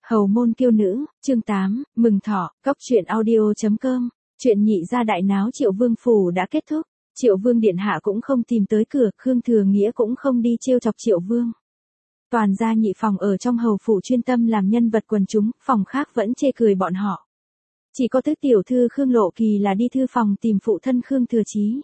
Hầu môn kiêu nữ, chương 8, mừng thọ, cóc truyện audio.com, chuyện nhị gia đại náo Triệu Vương phủ đã kết thúc. Triệu Vương điện hạ cũng không tìm tới cửa, Khương Thừa Nghĩa cũng không đi trêu chọc Triệu Vương. Toàn gia nhị phòng ở trong hầu phủ chuyên tâm làm nhân vật quần chúng, phòng khác vẫn chê cười bọn họ. Chỉ có tứ tiểu thư Khương Lộ Kỳ là đi thư phòng tìm phụ thân Khương Thừa Chí.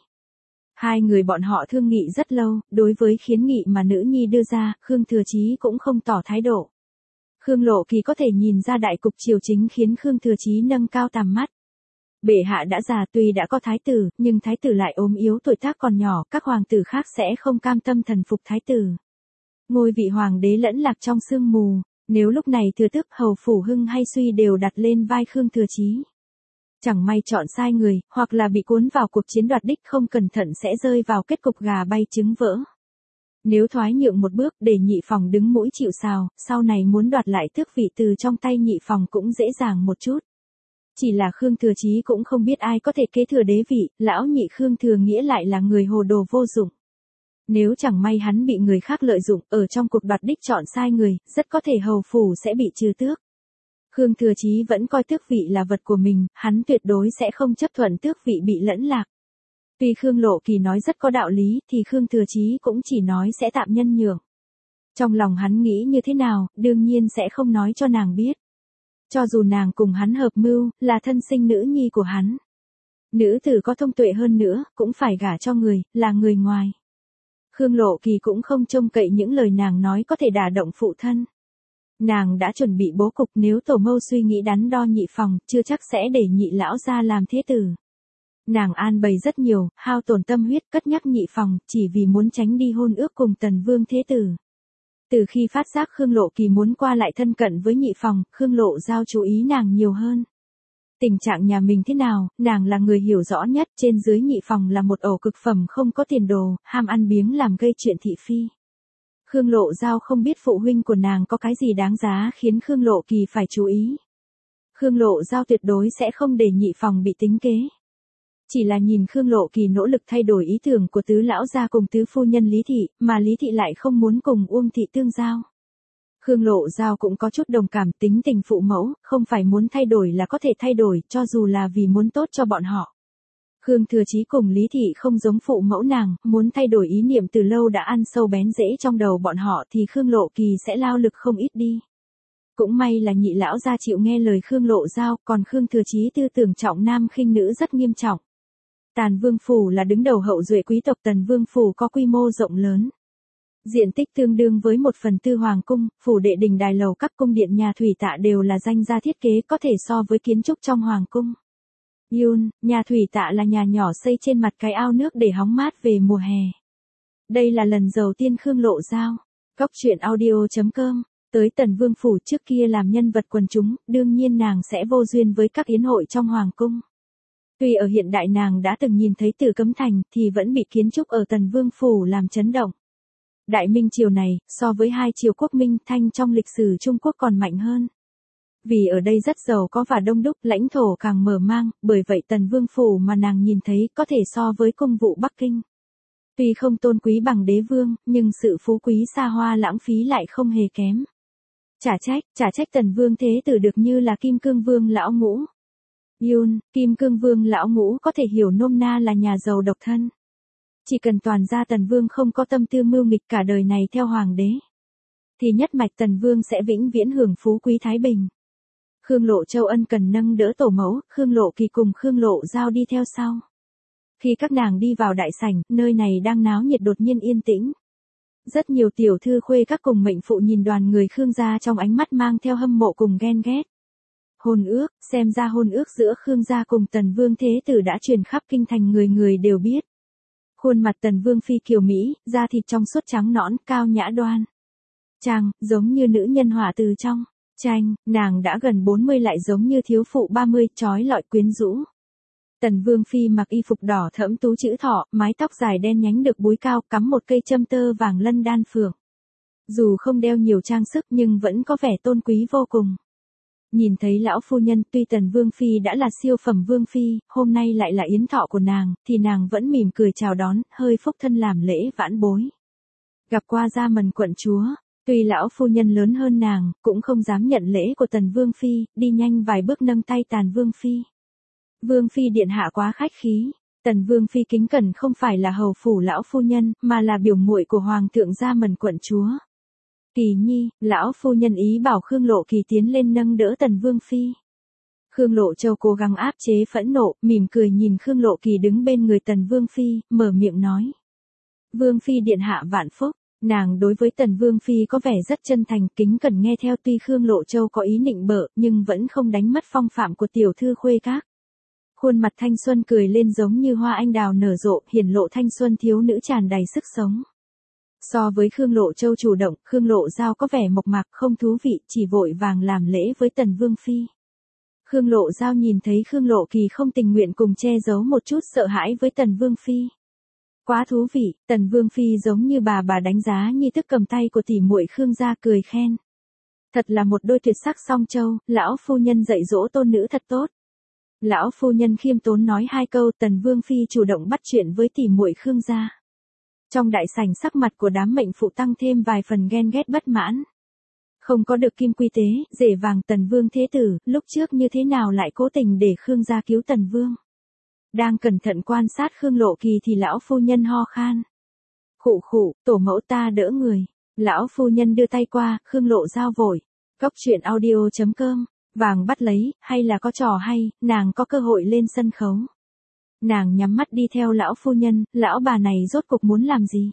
Hai người bọn họ thương nghị rất lâu, đối với khiến nghị mà nữ nhi đưa ra, Khương Thừa Chí cũng không tỏ thái độ. Khương Lộ Kỳ có thể nhìn ra đại cục triều chính khiến Khương Thừa Chí nâng cao tầm mắt. Bệ hạ đã già, tuy đã có thái tử, nhưng thái tử lại ốm yếu, tuổi tác còn nhỏ, các hoàng tử khác sẽ không cam tâm thần phục thái tử. Ngôi vị hoàng đế lẫn lạc trong sương mù, nếu lúc này thừa tước hầu phủ hưng hay suy đều đặt lên vai Khương Thừa Chí. Chẳng may chọn sai người, hoặc là bị cuốn vào cuộc chiến đoạt đích không cẩn thận sẽ rơi vào kết cục gà bay trứng vỡ. Nếu thoái nhượng một bước để nhị phòng đứng mũi chịu sào, sau này muốn đoạt lại tước vị từ trong tay nhị phòng cũng dễ dàng một chút. Chỉ là Khương Thừa Chí cũng không biết ai có thể kế thừa đế vị, lão nhị Khương Thừa Nghĩa lại là người hồ đồ vô dụng. Nếu chẳng may hắn bị người khác lợi dụng, ở trong cuộc đoạt đích chọn sai người, rất có thể hầu phủ sẽ bị trừ tước. Khương Thừa Chí vẫn coi tước vị là vật của mình, hắn tuyệt đối sẽ không chấp thuận tước vị bị lẫn lạc. Tuy Khương Lộ Kỳ nói rất có đạo lý, thì Khương Thừa Chí cũng chỉ nói sẽ tạm nhân nhượng. Trong lòng hắn nghĩ như thế nào, đương nhiên sẽ không nói cho nàng biết. Cho dù nàng cùng hắn hợp mưu, là thân sinh nữ nhi của hắn. Nữ tử có thông tuệ hơn nữa, cũng phải gả cho người, là người ngoài. Khương Lộ Kỳ cũng không trông cậy những lời nàng nói có thể đả động phụ thân. Nàng đã chuẩn bị bố cục, nếu tổ mâu suy nghĩ đắn đo nhị phòng, chưa chắc sẽ để nhị lão ra làm thế tử. Nàng an bày rất nhiều, hao tổn tâm huyết, cất nhắc nhị phòng, chỉ vì muốn tránh đi hôn ước cùng Tần Vương thế tử. Từ khi phát giác Khương Lộ Kỳ muốn qua lại thân cận với nhị phòng, Khương Lộ Giao chú ý nàng nhiều hơn. Tình trạng nhà mình thế nào, nàng là người hiểu rõ nhất, trên dưới nhị phòng là một ổ cực phẩm không có tiền đồ, ham ăn biếng làm gây chuyện thị phi. Khương Lộ Giao không biết phụ huynh của nàng có cái gì đáng giá khiến Khương Lộ Kỳ phải chú ý. Khương Lộ Giao tuyệt đối sẽ không để nhị phòng bị tính kế. Chỉ là nhìn Khương Lộ Kỳ nỗ lực thay đổi ý tưởng của tứ lão gia cùng tứ phu nhân Lý Thị, mà Lý Thị lại không muốn cùng Uông Thị tương giao. Khương Lộ Giao cũng có chút đồng cảm, tính tình phụ mẫu, không phải muốn thay đổi là có thể thay đổi, cho dù là vì muốn tốt cho bọn họ. Khương Thừa Chí cùng Lý Thị không giống phụ mẫu nàng, muốn thay đổi ý niệm từ lâu đã ăn sâu bén rễ trong đầu bọn họ thì Khương Lộ Kỳ sẽ lao lực không ít đi. Cũng may là nhị lão gia chịu nghe lời Khương Lộ Giao, còn Khương Thừa Chí tư tưởng trọng nam khinh nữ rất nghiêm trọng. Tàn Vương phủ là đứng đầu hậu duệ quý tộc, Tần Vương phủ có quy mô rộng lớn. Diện tích tương đương với 1/4 hoàng cung, phủ đệ đình đài lầu các cung điện nhà thủy tạ đều là danh gia thiết kế có thể so với kiến trúc trong hoàng cung. Yun, nhà thủy tạ là nhà nhỏ xây trên mặt cái ao nước để hóng mát về mùa hè. Đây là lần đầu tiên Khương Lộ Giao, cóc truyện audio.com, tới Tần Vương phủ. Trước kia làm nhân vật quần chúng, đương nhiên nàng sẽ vô duyên với các yến hội trong hoàng cung. Tuy ở hiện đại nàng đã từng nhìn thấy Tử Cấm Thành thì vẫn bị kiến trúc ở Tần Vương phủ làm chấn động. Đại Minh triều này, so với hai triều quốc Minh Thanh trong lịch sử Trung Quốc còn mạnh hơn. Vì ở đây rất giàu có và đông đúc, lãnh thổ càng mở mang, bởi vậy Tần Vương phủ mà nàng nhìn thấy có thể so với cung vụ Bắc Kinh. Tuy không tôn quý bằng đế vương, nhưng sự phú quý xa hoa lãng phí lại không hề kém. Chả trách Tần Vương thế tử được như là Kim Cương Vương lão ngũ. Yun, Kim Cương Vương lão ngũ có thể hiểu nôm na là nhà giàu độc thân. Chỉ cần toàn gia Tần Vương không có tâm tư mưu nghịch cả đời này theo hoàng đế, thì nhất mạch Tần Vương sẽ vĩnh viễn hưởng phú quý thái bình. Khương Lộ Châu ân cần nâng đỡ tổ mẫu, Khương Lộ Kỳ cùng Khương Lộ Giao đi theo sau. Khi các nàng đi vào đại sảnh, nơi này đang náo nhiệt đột nhiên yên tĩnh. Rất nhiều tiểu thư khuê các cùng mệnh phụ nhìn đoàn người Khương gia trong ánh mắt mang theo hâm mộ cùng ghen ghét. Hôn ước, xem ra hôn ước giữa Khương gia cùng Tần Vương thế tử đã truyền khắp kinh thành, người người đều biết. Khuôn mặt Tần Vương phi kiều mỹ, da thịt trong suốt trắng nõn, cao nhã đoan trang, giống như nữ nhân họa từ trong tranh, nàng đã gần 40 lại giống như thiếu phụ 30, trói lọi quyến rũ. Tần Vương phi mặc y phục đỏ thẫm tú chữ thọ, mái tóc dài đen nhánh được búi cao, cắm một cây châm tơ vàng lân đan phượng. Dù không đeo nhiều trang sức nhưng vẫn có vẻ tôn quý vô cùng. Nhìn thấy lão phu nhân, tuy Tần Vương phi đã là siêu phẩm vương phi, hôm nay lại là yến thọ của nàng, thì nàng vẫn mỉm cười chào đón, hơi phúc thân làm lễ vãn bối. Gặp qua gia mần quận chúa, Tuy lão phu nhân lớn hơn nàng, cũng không dám nhận lễ của Tần Vương Phi, đi nhanh vài bước nâng tay Tàn Vương Phi. Vương Phi điện hạ quá khách khí. Tần Vương Phi kính cẩn không phải là hầu phủ lão phu nhân, mà là biểu muội của Hoàng thượng Gia Mần quận chúa. Kỳ nhi, lão phu nhân ý bảo Khương Lộ Kỳ tiến lên nâng đỡ Tần Vương Phi. Khương Lộ Châu cố gắng áp chế phẫn nộ, mỉm cười nhìn Khương Lộ Kỳ đứng bên người Tần Vương Phi, mở miệng nói. Vương Phi điện hạ vạn phúc. Nàng đối với Tần Vương Phi có vẻ rất chân thành, kính cẩn nghe theo, tuy Khương Lộ Châu có ý nịnh bợ, nhưng vẫn không đánh mất phong phạm của tiểu thư khuê các. Khuôn mặt thanh xuân cười lên giống như hoa anh đào nở rộ, hiển lộ thanh xuân thiếu nữ tràn đầy sức sống. So với Khương Lộ Châu chủ động, Khương Lộ Giao có vẻ mộc mạc không thú vị, chỉ vội vàng làm lễ với Tần Vương Phi. Khương Lộ Giao nhìn thấy Khương Lộ Kỳ không tình nguyện cùng che giấu một chút sợ hãi với Tần Vương Phi. Quá thú vị, Tần Vương Phi giống như bà đánh giá nhi tức cầm tay của tỷ muội Khương gia cười khen. Thật là một đôi tuyệt sắc song châu, lão phu nhân dạy dỗ tôn nữ thật tốt. Lão phu nhân khiêm tốn nói hai câu, Tần Vương Phi chủ động bắt chuyện với tỷ muội Khương gia. Trong đại sảnh sắc mặt của đám mệnh phụ tăng thêm vài phần ghen ghét bất mãn. Không có được kim quy tế, rể vàng Tần Vương thế tử, lúc trước như thế nào lại cố tình để Khương gia cứu Tần Vương. Đang cẩn thận quan sát Khương Lộ Kỳ thì lão phu nhân ho khan. Khụ khụ, tổ mẫu ta đỡ người. Lão phu nhân đưa tay qua, Khương Lộ Giao vội. Cốc truyện audio.com, vàng bắt lấy, hay là có trò hay, nàng có cơ hội lên sân khấu. Nàng nhắm mắt đi theo lão phu nhân, lão bà này rốt cuộc muốn làm gì?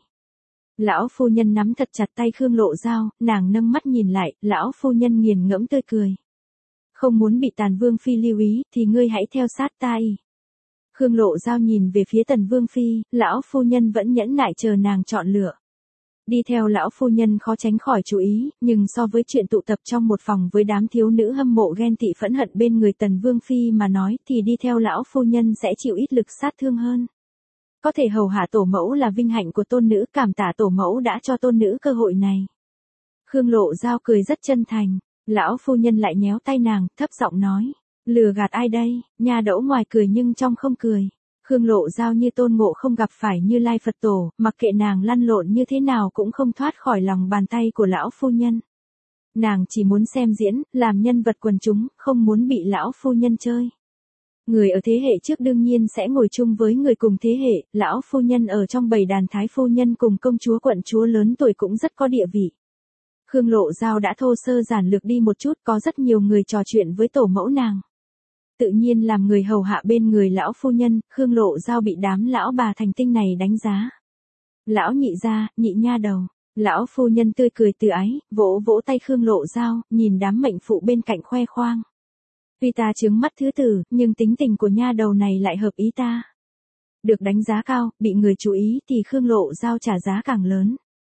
Lão phu nhân nắm thật chặt tay Khương Lộ Giao, nàng nâng mắt nhìn lại, lão phu nhân nghiền ngẫm tươi cười. Không muốn bị Tàn Vương Phi lưu ý, thì ngươi hãy theo sát ta y. Khương Lộ Giao nhìn về phía Tần Vương Phi, lão phu nhân vẫn nhẫn nại chờ nàng chọn lựa. Đi theo lão phu nhân khó tránh khỏi chú ý, nhưng so với chuyện tụ tập trong một phòng với đám thiếu nữ hâm mộ ghen tị phẫn hận bên người Tần Vương Phi mà nói thì đi theo lão phu nhân sẽ chịu ít lực sát thương hơn. Có thể hầu hạ tổ mẫu là vinh hạnh của tôn nữ, cảm tạ tổ mẫu đã cho tôn nữ cơ hội này. Khương Lộ Giao cười rất chân thành, lão phu nhân lại nhéo tay nàng, thấp giọng nói. Lừa gạt ai đây, nha đỗ ngoài cười nhưng trong không cười. Khương Lộ Giao như Tôn Ngộ không gặp phải Như Lai Phật Tổ, mặc kệ nàng lăn lộn như thế nào cũng không thoát khỏi lòng bàn tay của lão phu nhân. Nàng chỉ muốn xem diễn, làm nhân vật quần chúng, không muốn bị lão phu nhân chơi. Người ở thế hệ trước đương nhiên sẽ ngồi chung với người cùng thế hệ, lão phu nhân ở trong bầy đàn thái phu nhân cùng công chúa quận chúa lớn tuổi cũng rất có địa vị. Khương Lộ Giao đã thô sơ giản lược đi một chút, có rất nhiều người trò chuyện với tổ mẫu nàng. Tự nhiên làm người hầu hạ bên người lão phu nhân, Khương Lộ Giao bị đám lão bà thành tinh này đánh giá. Lão nhị gia, nhị nha đầu. Lão phu nhân tươi cười từ ái, vỗ vỗ tay Khương Lộ Giao, nhìn đám mệnh phụ bên cạnh khoe khoang. Tuy ta trướng mắt thứ tử, nhưng tính tình của nha đầu này lại hợp ý ta. Được đánh giá cao, bị người chú ý thì Khương Lộ Giao trả giá càng lớn.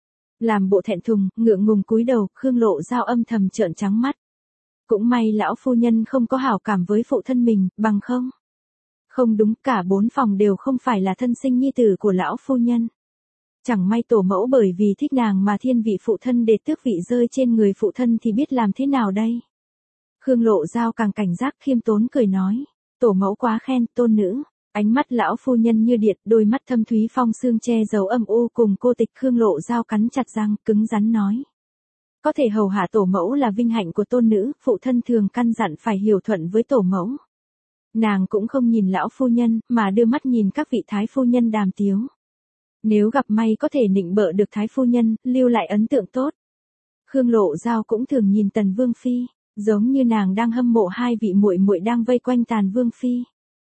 Làm bộ thẹn thùng, ngượng ngùng cúi đầu, Khương Lộ Giao âm thầm trợn trắng mắt. Cũng may lão phu nhân không có hảo cảm với phụ thân mình, bằng không. Không đúng, cả 4 phòng đều không phải là thân sinh nhi tử của lão phu nhân. Chẳng may tổ mẫu bởi vì thích nàng mà thiên vị phụ thân để tước vị rơi trên người phụ thân thì biết làm thế nào đây. Khương Lộ Giao càng cảnh giác khiêm tốn cười nói. Tổ mẫu quá khen, tôn nữ. Ánh mắt lão phu nhân như điện, đôi mắt thâm thúy phong sương che giấu âm u cùng cô tịch. Khương Lộ Giao cắn chặt răng, cứng rắn nói. Có thể hầu hạ tổ mẫu là vinh hạnh của tôn nữ, phụ thân thường căn dặn phải hiểu thuận với tổ mẫu. Nàng cũng không nhìn lão phu nhân, mà đưa mắt nhìn các vị thái phu nhân đàm tiếu. Nếu gặp may có thể nịnh bợ được thái phu nhân, lưu lại ấn tượng tốt. Khương Lộ Giao cũng thường nhìn Tần Vương Phi, giống như nàng đang hâm mộ hai vị muội muội đang vây quanh Tàn Vương Phi.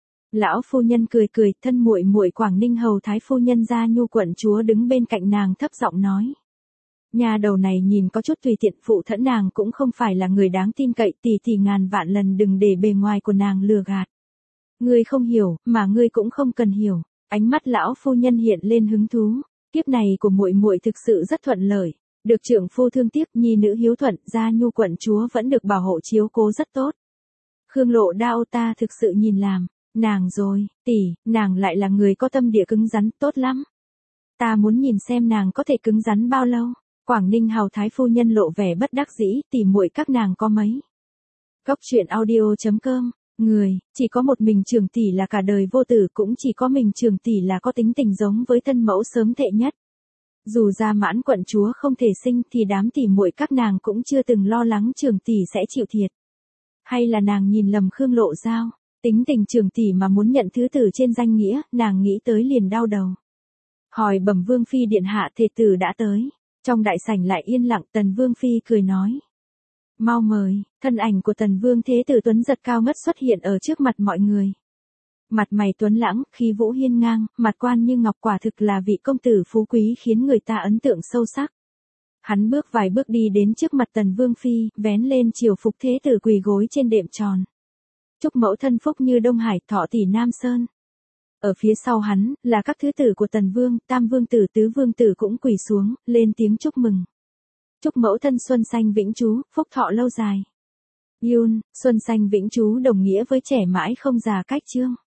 Lão phu nhân cười cười, thân muội muội Quảng Ninh hầu thái phu nhân Gia Nhu quận chúa đứng bên cạnh nàng thấp giọng nói. Nhà đầu này nhìn có chút tùy tiện, phụ thân nàng cũng không phải là người đáng tin cậy, tỷ ngàn vạn lần đừng để bề ngoài của nàng lừa gạt. Ngươi không hiểu, mà ngươi cũng không cần hiểu. Ánh mắt lão phu nhân hiện lên hứng thú. Kiếp này của muội muội thực sự rất thuận lợi, được trưởng phu thương tiếc, nhi nữ hiếu thuận, Gia Nhu quận chúa vẫn được bảo hộ chiếu cố rất tốt. Khương Lộ Đao ta thực sự nhìn làm, nàng rồi, nàng lại là người có tâm địa cứng rắn, tốt lắm. Ta muốn nhìn xem nàng có thể cứng rắn bao lâu. Quảng Ninh hầu thái phu nhân lộ vẻ bất đắc dĩ, tỉ muội các nàng có mấy. Cốc truyện audio.com, chỉ có một mình Trường tỷ là cả đời vô tử, cũng chỉ có mình Trường tỷ là có tính tình giống với thân mẫu sớm thệ nhất. Dù Gia Mãn quận chúa không thể sinh thì đám tỷ muội các nàng cũng chưa từng lo lắng Trường tỷ sẽ chịu thiệt. Hay là nàng nhìn lầm Khương Lộ Giao, tính tình Trường tỷ mà muốn nhận thứ tử trên danh nghĩa, nàng nghĩ tới liền đau đầu. Hỏi bẩm Vương phi điện hạ, thê tử đã tới. Trong đại sảnh lại yên lặng, Tần Vương phi cười nói: "Mau mời." Thân ảnh của Tần Vương thế tử tuấn giật cao ngất xuất hiện ở trước mặt mọi người. Mặt mày tuấn lãng, khí vũ hiên ngang, mặt quan như ngọc, quả thực là vị công tử phú quý khiến người ta ấn tượng sâu sắc. Hắn bước vài bước đi đến trước mặt Tần Vương phi, vén lên triều phục thế tử quỳ gối trên đệm tròn. Chúc mẫu thân phúc như Đông Hải, thọ tỷ Nam Sơn. Ở phía sau hắn, là các thứ tử của Tần Vương, Tam Vương tử, Tứ Vương tử cũng quỳ xuống, lên tiếng chúc mừng. Chúc mẫu thân xuân xanh vĩnh trú, phúc thọ lâu dài. Yun, xuân xanh vĩnh trú đồng nghĩa với trẻ mãi không già cách chương.